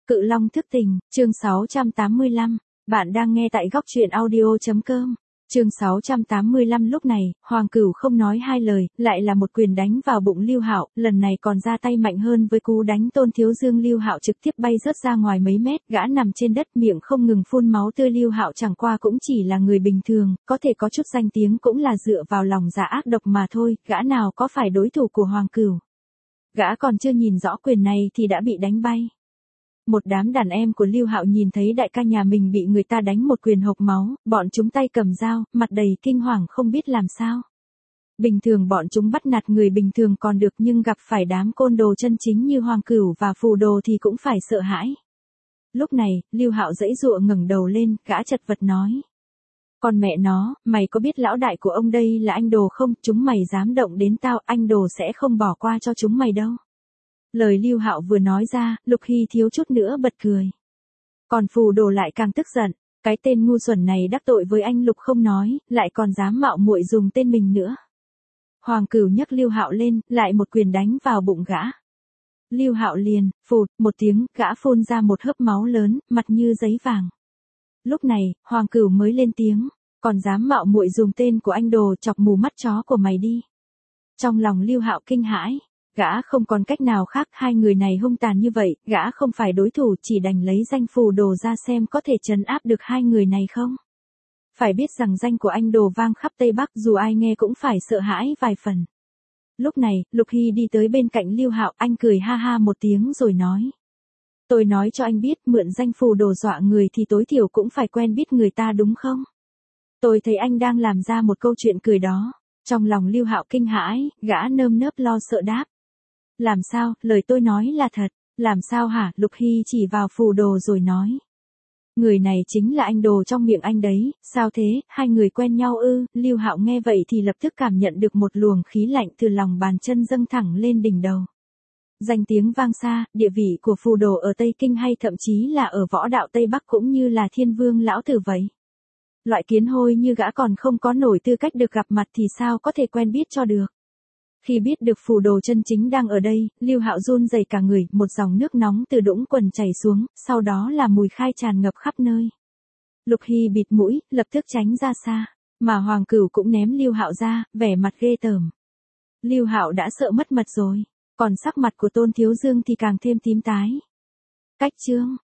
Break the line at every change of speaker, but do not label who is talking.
Cự Long thức tình, chương 685. Bạn đang nghe tại góc truyện audio.com. Chương 685 lúc này, Hoàng Cửu không nói hai lời, lại là một quyền đánh vào bụng Lưu Hạo, lần này còn ra tay mạnh hơn với cú đánh Tôn Thiếu Dương. Lưu Hạo trực tiếp bay rớt ra ngoài mấy mét, gã nằm trên đất miệng không ngừng phun máu tươi. Lưu Hạo chẳng qua cũng chỉ là người bình thường, có thể có chút danh tiếng cũng là dựa vào lòng dạ ác độc mà thôi, gã nào có phải đối thủ của Hoàng Cửu. Gã còn chưa nhìn rõ quyền này thì đã bị đánh bay. Một đám đàn em của Lưu Hạo nhìn thấy đại ca nhà mình bị người ta đánh một quyền hộc máu, bọn chúng tay cầm dao, mặt đầy kinh hoàng không biết làm sao. Bình thường bọn chúng bắt nạt người bình thường còn được, nhưng gặp phải đám côn đồ chân chính như Hoàng Cửu và Phù Đồ thì cũng phải sợ hãi. Lúc này, Lưu Hạo giãy giụa ngẩng đầu lên, gã chật vật nói: "Con mẹ nó, mày có biết lão đại của ông đây là anh Đồ không? Chúng mày dám động đến tao, anh Đồ sẽ không bỏ qua cho chúng mày đâu." Lời Lưu Hạo vừa nói ra, Lục Hy thiếu chút nữa bật cười. Còn Phù Đồ lại càng tức giận, cái tên ngu xuẩn này đắc tội với anh Lục không nói, lại còn dám mạo muội dùng tên mình nữa. Hoàng Cửu nhấc Lưu Hạo lên, lại một quyền đánh vào bụng gã. Lưu Hạo liền, phụt, một tiếng, gã phun ra một hớp máu lớn, mặt như giấy vàng. Lúc này, Hoàng Cửu mới lên tiếng: "Còn dám mạo muội dùng tên của anh Đồ, chọc mù mắt chó của mày đi." Trong lòng Lưu Hạo kinh hãi. Gã không còn cách nào khác, hai người này hung tàn như vậy, gã không phải đối thủ, chỉ đành lấy danh Phù Đồ ra xem có thể trấn áp được hai người này không. Phải biết rằng danh của anh Đồ vang khắp Tây Bắc, dù ai nghe cũng phải sợ hãi vài phần. Lúc này, Lục Hy đi tới bên cạnh Lưu Hạo, anh cười ha ha một tiếng rồi nói: "Tôi nói cho anh biết, mượn danh Phù Đồ dọa người thì tối thiểu cũng phải quen biết người ta đúng không? Tôi thấy anh đang làm ra một câu chuyện cười đó." Trong lòng Lưu Hạo kinh hãi, gã nơm nớp lo sợ đáp: "Làm sao, lời tôi nói là thật." "Làm sao hả?" Lục Hy chỉ vào Phù Đồ rồi nói: "Người này chính là anh Đồ trong miệng anh đấy." "Sao thế, hai người quen nhau ư?" Lưu Hạo nghe vậy thì lập tức cảm nhận được một luồng khí lạnh từ lòng bàn chân dâng thẳng lên đỉnh đầu. Danh tiếng vang xa, địa vị của Phù Đồ ở Tây Kinh hay thậm chí là ở võ đạo Tây Bắc cũng như là Thiên Vương lão tử vậy. Loại kiến hôi như gã còn không có nổi tư cách được gặp mặt thì sao có thể quen biết cho được. Khi biết được Phù Đồ chân chính đang ở đây, Lưu Hạo run rẩy cả người, một dòng nước nóng từ đũng quần chảy xuống, sau đó là mùi khai tràn ngập khắp nơi. Lục Hy bịt mũi, lập tức tránh ra xa, mà Hoàng Cửu cũng ném Lưu Hạo ra, vẻ mặt ghê tởm. Lưu Hạo đã sợ mất mật rồi, còn sắc mặt của Tôn Thiếu Dương thì càng thêm tím tái. Cách chương